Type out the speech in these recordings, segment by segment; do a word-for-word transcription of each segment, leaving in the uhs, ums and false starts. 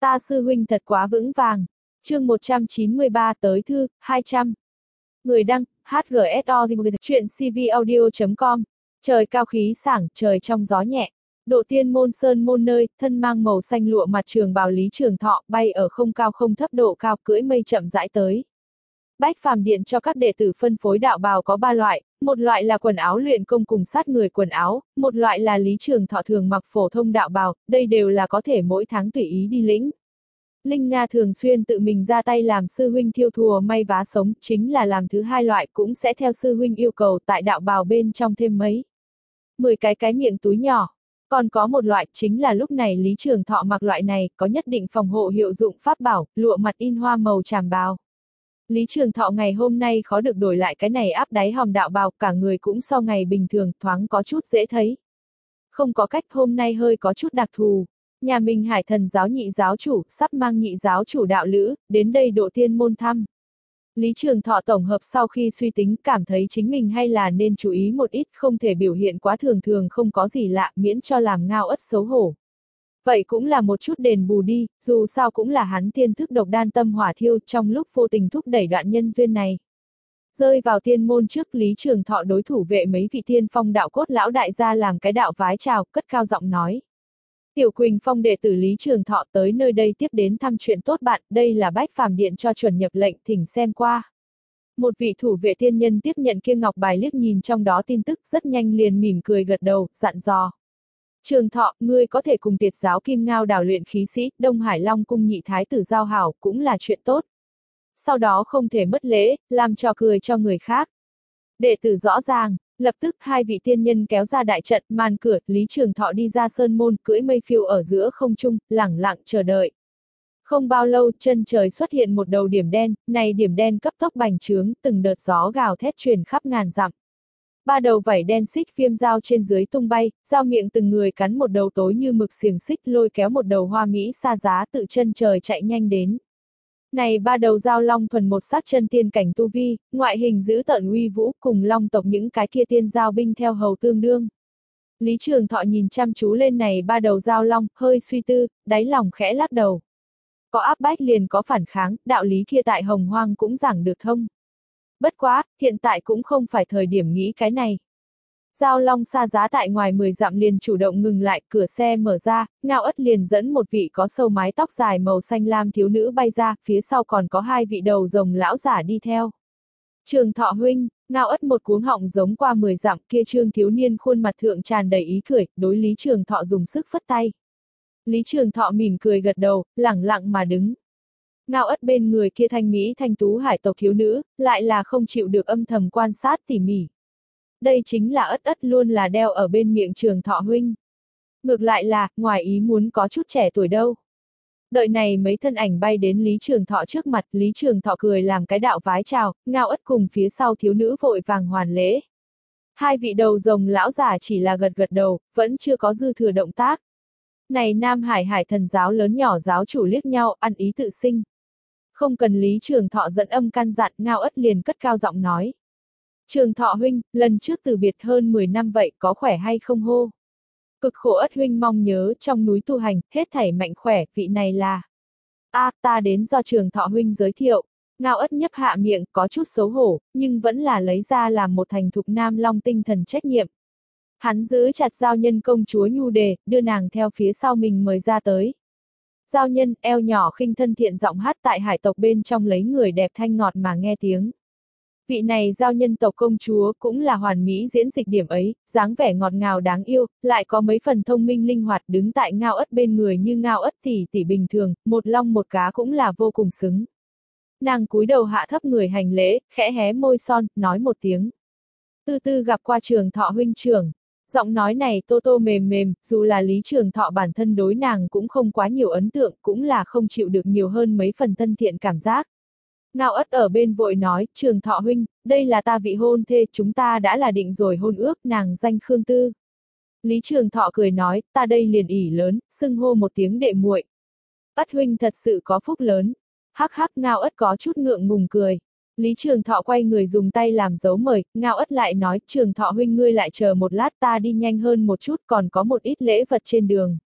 Ta sư huynh thật quá vững vàng. Chương một trăm chín mươi ba tới thư, hai trăm. Người đăng, hát giê ét o, chuyện cvaudio chấm com. Trời cao khí sảng, trời trong gió nhẹ. Độ tiên môn sơn môn nơi, thân mang màu xanh lụa mặt trường bào Lý Trường Thọ, bay ở không cao không thấp độ cao, cưỡi mây chậm rãi tới. Bách Phàm Điện cho các đệ tử phân phối đạo bào có ba loại, một loại là quần áo luyện công cùng sát người quần áo, một loại là Lý Trường Thọ thường mặc phổ thông đạo bào, đây đều là có thể mỗi tháng tùy ý đi lĩnh. Linh Nga thường xuyên tự mình ra tay làm sư huynh thiêu thùa may vá sống, chính là làm thứ hai loại cũng sẽ theo sư huynh yêu cầu tại đạo bào bên trong thêm mấy. mười cái cái miệng túi nhỏ. Còn có một loại chính là lúc này Lý Trường Thọ mặc loại này có nhất định phòng hộ hiệu dụng pháp bảo, lụa mặt in hoa màu tràm bào. Lý Trường Thọ ngày hôm nay khó được đổi lại cái này áp đáy hòm đạo bào, cả người cũng so ngày bình thường thoáng có chút dễ thấy. Không có cách, hôm nay hơi có chút đặc thù. Nhà mình Hải Thần giáo nhị giáo chủ, sắp mang nhị giáo chủ đạo lữ, đến đây độ tiên môn thăm. Lý Trường Thọ tổng hợp sau khi suy tính cảm thấy chính mình hay là nên chú ý một ít, không thể biểu hiện quá thường thường không có gì lạ, miễn cho làm ngao ất xấu hổ. Vậy cũng là một chút đền bù đi, dù sao cũng là hắn tiên thức độc đan tâm hỏa thiêu, trong lúc vô tình thúc đẩy đoạn nhân duyên này. Rơi vào tiên môn trước, Lý Trường Thọ đối thủ vệ mấy vị tiên phong đạo cốt lão đại gia làm cái đạo vái chào, cất cao giọng nói. Tiểu Quỳnh Phong đệ tử Lý Trường Thọ tới nơi đây tiếp đến thăm chuyện tốt bạn, đây là Bách Phàm Điện cho chuẩn nhập lệnh, thỉnh xem qua. Một vị thủ vệ tiên nhân tiếp nhận kia ngọc bài liếc nhìn trong đó tin tức, rất nhanh liền mỉm cười gật đầu, dặn dò. Trường Thọ, ngươi có thể cùng Tiệt giáo Kim Ngao đảo luyện khí sĩ, Đông Hải Long cung nhị thái tử giao hảo, cũng là chuyện tốt. Sau đó không thể mất lễ, làm trò cười cho người khác. Đệ tử rõ ràng. Lập tức hai vị tiên nhân kéo ra đại trận, màn cửa, Lý Trường Thọ đi ra sơn môn, cưỡi mây phiêu ở giữa không trung, lẳng lặng chờ đợi. Không bao lâu, chân trời xuất hiện một đầu điểm đen, này điểm đen cấp tốc bành trướng, từng đợt gió gào thét truyền khắp ngàn dặm. Ba đầu vảy đen xích phiêm dao trên dưới tung bay, dao miệng từng người cắn một đầu tối như mực xiềng xích, lôi kéo một đầu hoa mỹ xa giá tự chân trời chạy nhanh đến. Này ba đầu dao long thuần một sắc chân tiên cảnh tu vi, ngoại hình dữ tợn uy vũ, cùng long tộc những cái kia tiên giao binh theo hầu tương đương. Lý Trường Thọ nhìn chăm chú lên này ba đầu dao long, hơi suy tư, đáy lòng khẽ lắc đầu. Có áp bách liền có phản kháng, đạo lý kia tại Hồng Hoang cũng giảng được thông. Bất quá, hiện tại cũng không phải thời điểm nghĩ cái này. Giao long xa giá tại ngoài mười dặm liền chủ động ngừng lại, cửa xe mở ra, Ngao Ất liền dẫn một vị có sâu mái tóc dài màu xanh lam thiếu nữ bay ra, phía sau còn có hai vị đầu rồng lão giả đi theo. Trường Thọ huynh, Ngao Ất một cuống họng giống qua mười dặm, kia trương thiếu niên khuôn mặt thượng tràn đầy ý cười, đối Lý Trường Thọ dùng sức phất tay. Lý Trường Thọ mỉm cười gật đầu, lẳng lặng mà đứng. Ngao Ất bên người kia thanh mỹ thanh tú hải tộc thiếu nữ, lại là không chịu được âm thầm quan sát tỉ mỉ. Đây chính là Ất Ất luôn là đeo ở bên miệng Trường Thọ huynh. Ngược lại là, ngoài ý muốn có chút trẻ tuổi đâu. Đợi này mấy thân ảnh bay đến Lý Trường Thọ trước mặt, Lý Trường Thọ cười làm cái đạo vái chào, Ngao Ất cùng phía sau thiếu nữ vội vàng hoàn lễ. Hai vị đầu rồng lão giả chỉ là gật gật đầu, vẫn chưa có dư thừa động tác. Này Nam Hải Hải Thần giáo lớn nhỏ giáo chủ liếc nhau, ăn ý tự sinh. Không cần Lý Trường Thọ dẫn âm căn dặn, Ngao Ất liền cất cao giọng nói. Trường Thọ huynh, lần trước từ biệt hơn mười năm vậy, có khỏe hay không hô? Cực khổ Ất huynh mong nhớ, trong núi tu hành, hết thảy mạnh khỏe, vị này là... a à, ta đến do Trường Thọ huynh giới thiệu. Ngao Ất nhấp hạ miệng, có chút xấu hổ, nhưng vẫn là lấy ra làm một thành thục nam long tinh thần trách nhiệm. Hắn giữ chặt giao nhân công chúa nhu đề, đưa nàng theo phía sau mình mời ra tới. Giao nhân, eo nhỏ khinh thân thiện giọng hát tại hải tộc bên trong lấy người đẹp thanh ngọt mà nghe tiếng. Vị này giao nhân tộc công chúa cũng là hoàn mỹ diễn dịch điểm ấy, dáng vẻ ngọt ngào đáng yêu, lại có mấy phần thông minh linh hoạt đứng tại Ngao Ất bên người như Ngao Ất tỷ tỷ bình thường, một long một cá cũng là vô cùng xứng. Nàng cúi đầu hạ thấp người hành lễ, khẽ hé môi son, nói một tiếng. Tư tư gặp qua Trường Thọ huynh trưởng. Giọng nói này tô tô mềm mềm, dù là Lý Trường Thọ bản thân đối nàng cũng không quá nhiều ấn tượng, cũng là không chịu được nhiều hơn mấy phần thân thiện cảm giác. Ngao Ất ở bên vội nói, Trường Thọ huynh, đây là ta vị hôn thê, chúng ta đã là định rồi hôn ước, nàng danh Khương Tư. Lý Trường Thọ cười nói, ta đây liền ỉ lớn, xưng hô một tiếng đệ muội. Ất huynh thật sự có phúc lớn. Hắc hắc, Ngao Ất có chút ngượng ngùng cười. Lý Trường Thọ quay người dùng tay làm dấu mời, Ngao Ất lại nói, Trường Thọ huynh ngươi lại chờ một lát, ta đi nhanh hơn một chút, còn có một ít lễ vật trên đường.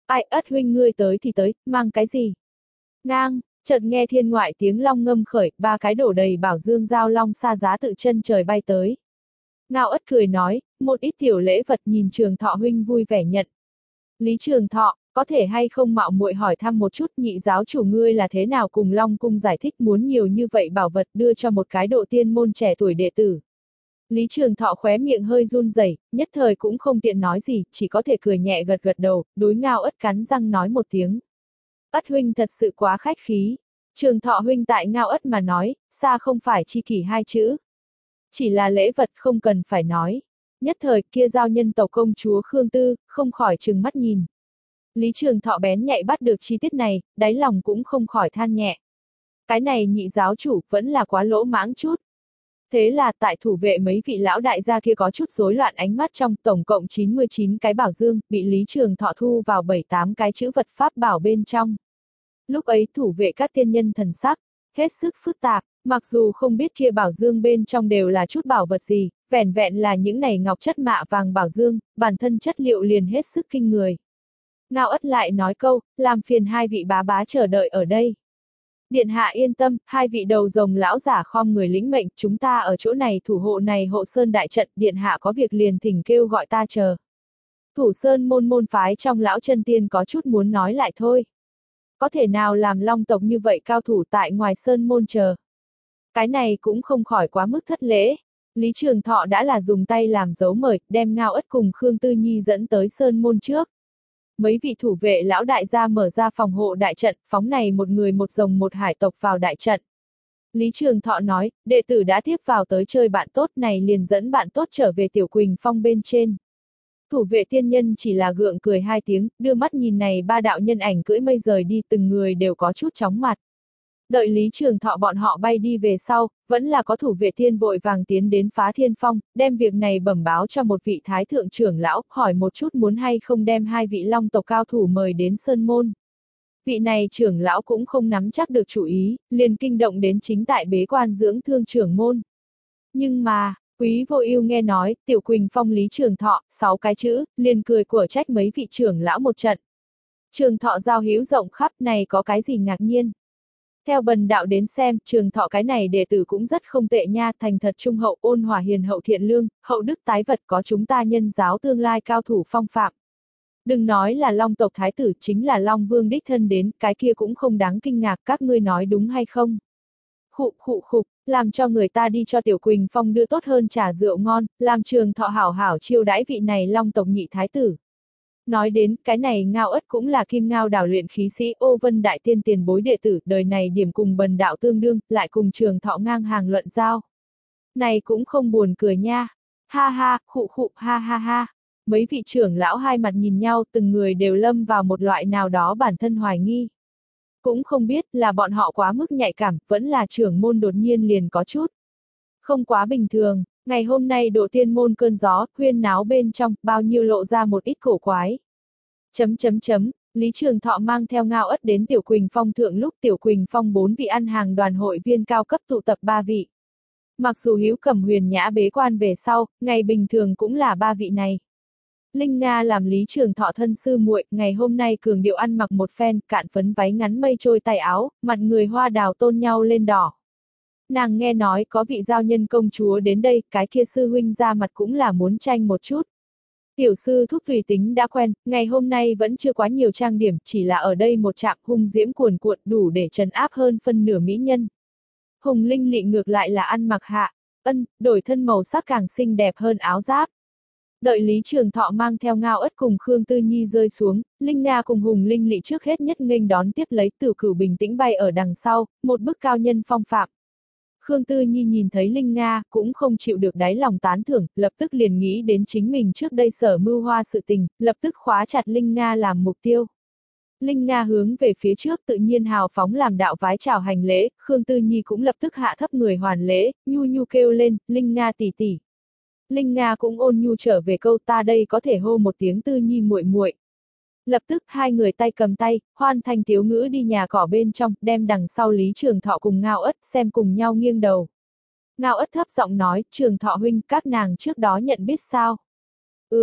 Ai, Ất huynh ngươi tới thì tới, mang cái gì? Ngang, chợt nghe thiên ngoại tiếng long ngâm khởi, ba cái đổ đầy bảo dương giao long xa giá tự chân trời bay tới. Ngao Ất cười nói, một ít tiểu lễ vật nhìn Trường Thọ huynh vui vẻ nhận. Lý Trường Thọ, có thể hay không mạo muội hỏi thăm một chút nhị giáo chủ ngươi là thế nào cùng Long Cung giải thích muốn nhiều như vậy bảo vật đưa cho một cái độ tiên môn trẻ tuổi đệ tử. Lý Trường Thọ khóe miệng hơi run rẩy, nhất thời cũng không tiện nói gì, chỉ có thể cười nhẹ gật gật đầu, đối Ngao Ất cắn răng nói một tiếng. Ất huynh thật sự quá khách khí. Trường Thọ huynh tại Ngao Ất mà nói, xa không phải chi kỷ hai chữ. Chỉ là lễ vật không cần phải nói. Nhất thời kia giao nhân tộc công chúa Khương Tư, không khỏi trừng mắt nhìn. Lý Trường Thọ bén nhạy bắt được chi tiết này, đáy lòng cũng không khỏi than nhẹ. Cái này nhị giáo chủ vẫn là quá lỗ mãng chút. Thế là tại thủ vệ mấy vị lão đại gia kia có chút rối loạn ánh mắt trong tổng cộng chín mươi chín cái bảo dương, bị Lý Trường Thọ thu vào bảy tám cái chữ vật pháp bảo bên trong. Lúc ấy thủ vệ các tiên nhân thần sắc, hết sức phức tạp, mặc dù không biết kia bảo dương bên trong đều là chút bảo vật gì, vẻn vẹn là những này ngọc chất mạ vàng bảo dương, bản thân chất liệu liền hết sức kinh người. Ngao Ất lại nói câu, làm phiền hai vị bá bá chờ đợi ở đây. Điện hạ yên tâm, hai vị đầu rồng lão giả khom người lĩnh mệnh, chúng ta ở chỗ này thủ hộ này hộ sơn đại trận, điện hạ có việc liền thỉnh kêu gọi ta chờ. Thủ sơn môn môn phái trong lão chân tiên có chút muốn nói lại thôi. Có thể nào làm long tộc như vậy cao thủ tại ngoài sơn môn chờ. Cái này cũng không khỏi quá mức thất lễ. Lý Trường Thọ đã là dùng tay làm dấu mời, đem Ngao Ất cùng Khương Tư Nhi dẫn tới sơn môn trước. Mấy vị thủ vệ lão đại gia mở ra phòng hộ đại trận, phóng này một người một rồng một hải tộc vào đại trận. Lý Trường Thọ nói, đệ tử đã tiếp vào tới chơi bạn tốt này liền dẫn bạn tốt trở về Tiểu Quỳnh Phong bên trên. Thủ vệ tiên nhân chỉ là gượng cười hai tiếng, đưa mắt nhìn này ba đạo nhân ảnh cưỡi mây rời đi, từng người đều có chút chóng mặt. Đợi Lý Trường Thọ bọn họ bay đi về sau, vẫn là có thủ vệ tiên vội vàng tiến đến Phá Thiên Phong, đem việc này bẩm báo cho một vị thái thượng trưởng lão, hỏi một chút muốn hay không đem hai vị long tộc cao thủ mời đến Sơn Môn. Vị này trưởng lão cũng không nắm chắc được chủ ý, liền kinh động đến chính tại bế quan dưỡng thương trưởng môn. Nhưng mà, Quý Vô Ưu nghe nói, Tiểu Quỳnh Phong Lý Trường Thọ, sáu cái chữ, liền cười của trách mấy vị trưởng lão một trận. Trường Thọ giao hữu rộng khắp này có cái gì ngạc nhiên. Theo bần đạo đến xem, Trường Thọ cái này đệ tử cũng rất không tệ nha, thành thật trung hậu, ôn hòa hiền hậu thiện lương, hậu đức tái vật, có chúng ta nhân giáo tương lai cao thủ phong phạm. Đừng nói là Long tộc thái tử, chính là Long Vương đích thân đến, cái kia cũng không đáng kinh ngạc, các ngươi nói đúng hay không? Khụ khụ khục, làm cho người ta đi cho Tiểu Quỳnh Phong đưa tốt hơn trà rượu ngon, làm Trường Thọ hảo hảo chiêu đãi vị này Long tộc nhị thái tử. Nói đến, cái này Ngao Ất cũng là Kim Ngao đảo luyện khí sĩ Ô Vân Đại Tiên tiền bối đệ tử, đời này điểm cùng bần đạo tương đương, lại cùng Trường Thọ ngang hàng luận giao. Này cũng không buồn cười nha. Ha ha, khụ khụ, ha ha ha. Mấy vị trưởng lão hai mặt nhìn nhau, từng người đều lâm vào một loại nào đó bản thân hoài nghi. Cũng không biết là bọn họ quá mức nhạy cảm, vẫn là trưởng môn đột nhiên liền có chút không quá bình thường. Ngày hôm nay độ tiên môn cơn gió, huyên náo bên trong, bao nhiêu lộ ra một ít cổ quái. Chấm chấm chấm, Lý Trường Thọ mang theo Ngao Ất đến Tiểu Quỳnh Phong thượng lúc Tiểu Quỳnh Phong bốn vị ăn hàng đoàn hội viên cao cấp tụ tập ba vị. Mặc dù Hữu Cẩm Huyền Nhã bế quan về sau, ngày bình thường cũng là ba vị này. Linh Nga làm Lý Trường Thọ thân sư muội, ngày hôm nay cường điệu ăn mặc một phen, cạn phấn váy ngắn mây trôi tay áo, mặt người hoa đào tôn nhau lên đỏ. Nàng nghe nói có vị giao nhân công chúa đến đây, cái kia sư huynh ra mặt cũng là muốn tranh một chút. Tiểu sư thúc tùy tính đã quen, ngày hôm nay vẫn chưa quá nhiều trang điểm, chỉ là ở đây một trạm hung diễm cuồn cuộn đủ để trấn áp hơn phân nửa mỹ nhân. Hùng Linh Lị ngược lại là ăn mặc hạ, ân, đổi thân màu sắc càng xinh đẹp hơn áo giáp. Đợi Lý Trường Thọ mang theo Ngao Ất cùng Khương Tư Nhi rơi xuống, Linh Nga cùng Hùng Linh Lị trước hết nhất nghênh đón tiếp lấy Tử Cửu bình tĩnh bay ở đằng sau, một bức cao nhân phong phạm. Khương Tư Nhi nhìn thấy Linh Nga, cũng không chịu được đáy lòng tán thưởng, lập tức liền nghĩ đến chính mình trước đây sở mưu hoa sự tình, lập tức khóa chặt Linh Nga làm mục tiêu. Linh Nga hướng về phía trước tự nhiên hào phóng làm đạo vái chào hành lễ, Khương Tư Nhi cũng lập tức hạ thấp người hoàn lễ, nhu nhu kêu lên, Linh Nga tỷ tỷ. Linh Nga cũng ôn nhu trở về câu ta đây có thể hô một tiếng Tư Nhi muội muội. Lập tức hai người tay cầm tay, hoan thành tiếu ngữ đi nhà cỏ bên trong, đem đằng sau Lý Trường Thọ cùng Ngao Ất xem cùng nhau nghiêng đầu. Ngao Ất thấp giọng nói, Trường Thọ huynh, các nàng trước đó nhận biết sao? Ừm,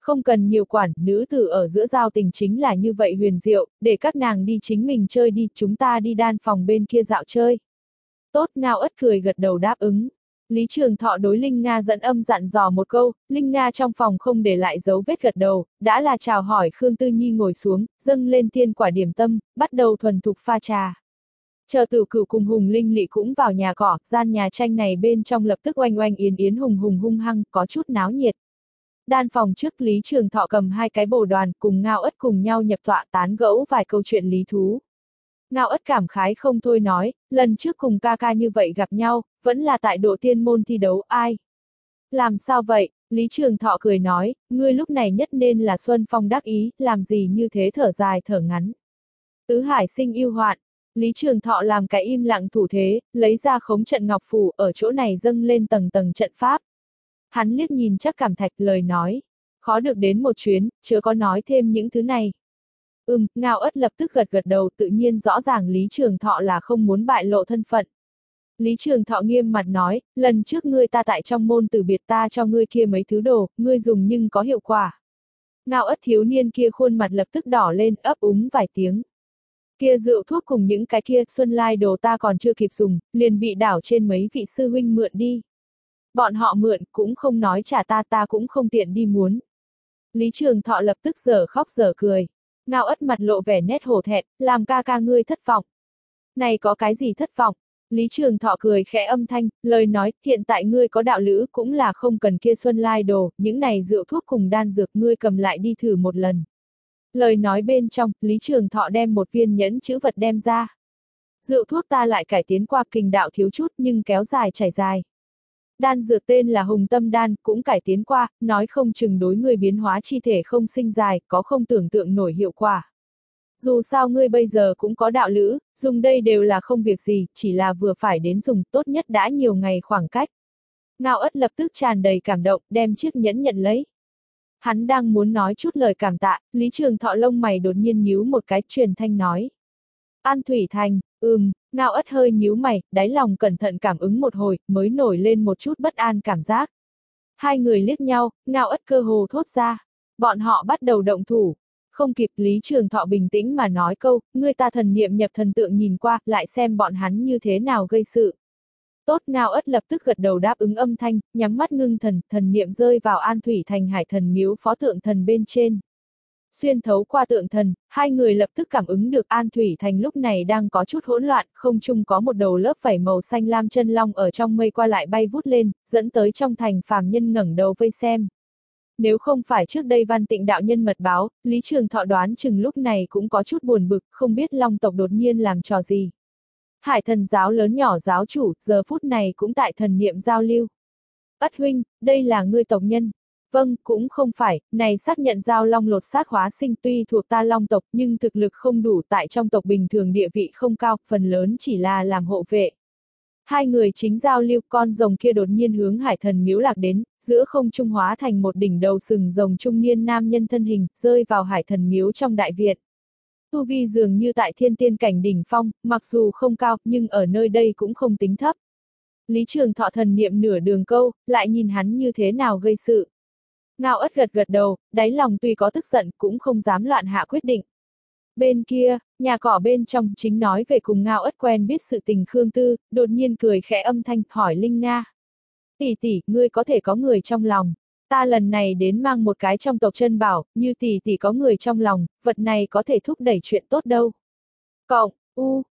Không cần nhiều quản, nữ tử ở giữa giao tình chính là như vậy huyền diệu, để các nàng đi chính mình chơi đi, chúng ta đi đan phòng bên kia dạo chơi. Tốt, Ngao Ất cười gật đầu đáp ứng. Lý Trường Thọ đối Linh Nga dẫn âm dặn dò một câu, Linh Nga trong phòng không để lại dấu vết gật đầu, đã là chào hỏi Khương Tư Nhi ngồi xuống, dâng lên tiên quả điểm tâm, bắt đầu thuần thục pha trà. Chờ Tử Cửu cùng Hùng Linh Lị cũng vào nhà cỏ, gian nhà tranh này bên trong lập tức oanh oanh yến yến hùng hùng hung hăng, có chút náo nhiệt. Đan phòng trước Lý Trường Thọ cầm hai cái bồ đoàn cùng Ngao Ất cùng nhau nhập tọa tán gẫu vài câu chuyện lý thú. Ngao Ất cảm khái không thôi nói, lần trước cùng ca ca như vậy gặp nhau, vẫn là tại độ tiên môn thi đấu, ai? Làm sao vậy? Lý Trường Thọ cười nói, ngươi lúc này nhất nên là Xuân Phong đắc ý, làm gì như thế thở dài thở ngắn. Tứ Hải sinh yêu hoạn. Lý Trường Thọ làm cái im lặng thủ thế, lấy ra khống trận ngọc phù ở chỗ này dâng lên tầng tầng trận pháp. Hắn liếc nhìn Trác Cảm Thạch lời nói, khó được đến một chuyến, chớ có nói thêm những thứ này. Ừm, Ngao Ất lập tức gật gật đầu, tự nhiên rõ ràng Lý Trường Thọ là không muốn bại lộ thân phận. Lý Trường Thọ nghiêm mặt nói, lần trước ngươi ta tại trong môn từ biệt ta cho ngươi kia mấy thứ đồ, ngươi dùng nhưng có hiệu quả. Ngao Ất thiếu niên kia khuôn mặt lập tức đỏ lên, ấp úng vài tiếng. Kia rượu thuốc cùng những cái kia xuân lai đồ ta còn chưa kịp dùng, liền bị đảo trên mấy vị sư huynh mượn đi. Bọn họ mượn, cũng không nói trả ta, ta cũng không tiện đi muốn. Lý Trường Thọ lập tức giở khóc giở cười. Ngao Ất mặt lộ vẻ nét hổ thẹn, làm ca ca ngươi thất vọng. Này có cái gì thất vọng? Lý Trường Thọ cười khẽ âm thanh, lời nói, hiện tại ngươi có đạo lữ cũng là không cần kia xuân lai đồ, những này rượu thuốc cùng đan dược ngươi cầm lại đi thử một lần. Lời nói bên trong, Lý Trường Thọ đem một viên nhẫn chữ vật đem ra. Rượu thuốc ta lại cải tiến qua kình đạo thiếu chút nhưng kéo dài chảy dài. Đan dược tên là Hùng Tâm Đan, cũng cải tiến qua, nói không chừng đối người biến hóa chi thể không sinh dài, có không tưởng tượng nổi hiệu quả. Dù sao ngươi bây giờ cũng có đạo lữ, dùng đây đều là không việc gì, chỉ là vừa phải đến dùng, tốt nhất đã nhiều ngày khoảng cách. Ngao Ất lập tức tràn đầy cảm động, đem chiếc nhẫn nhận lấy. Hắn đang muốn nói chút lời cảm tạ, Lý Trường Thọ lông mày đột nhiên nhíu một cái, truyền thanh nói. An Thủy Thành, ừm, Ngao Ất hơi nhíu mày, đáy lòng cẩn thận cảm ứng một hồi, mới nổi lên một chút bất an cảm giác. Hai người liếc nhau, Ngao Ất cơ hồ thốt ra. Bọn họ bắt đầu động thủ. Không kịp, Lý Trường Thọ bình tĩnh mà nói câu, ngươi ta thần niệm nhập thần tượng nhìn qua, lại xem bọn hắn như thế nào gây sự. Tốt, Ngao Ất lập tức gật đầu đáp ứng âm thanh, nhắm mắt ngưng thần, thần niệm rơi vào An Thủy Thành Hải Thần miếu phó tượng thần bên trên. Xuyên thấu qua tượng thần, hai người lập tức cảm ứng được An Thủy Thành lúc này đang có chút hỗn loạn, không chung có một đầu lớp vảy màu xanh lam chân long ở trong mây qua lại bay vút lên, dẫn tới trong thành phàm nhân ngẩng đầu vây xem. Nếu không phải trước đây Văn Tịnh đạo nhân mật báo, Lý Trường Thọ đoán chừng lúc này cũng có chút buồn bực, không biết long tộc đột nhiên làm trò gì. Hải Thần giáo lớn nhỏ giáo chủ, giờ phút này cũng tại thần niệm giao lưu. Ất huynh, đây là ngươi tộc nhân. Vâng, cũng không phải, này xác nhận giao long lột xác hóa sinh tuy thuộc ta long tộc nhưng thực lực không đủ, tại trong tộc bình thường địa vị không cao, phần lớn chỉ là làm hộ vệ. Hai người chính giao lưu, con rồng kia đột nhiên hướng Hải Thần miếu lạc đến, giữa không trung hóa thành một đỉnh đầu sừng rồng trung niên nam nhân thân hình, rơi vào Hải Thần miếu trong đại viện. Tu vi dường như tại thiên tiên cảnh đỉnh phong, mặc dù không cao, nhưng ở nơi đây cũng không tính thấp. Lý Trường Thọ thần niệm nửa đường câu, lại nhìn hắn như thế nào gây sự. Ngao Ất gật gật đầu, đáy lòng tuy có tức giận, cũng không dám loạn hạ quyết định. Bên kia, nhà cỏ bên trong chính nói về cùng Ngao Ất quen biết sự tình Khương Tư, đột nhiên cười khẽ âm thanh, hỏi Linh Nga. Tỷ tỷ, ngươi có thể có người trong lòng. Ta lần này đến mang một cái trong tộc chân bảo, như tỷ tỷ có người trong lòng, vật này có thể thúc đẩy chuyện tốt đâu. Cộng, u,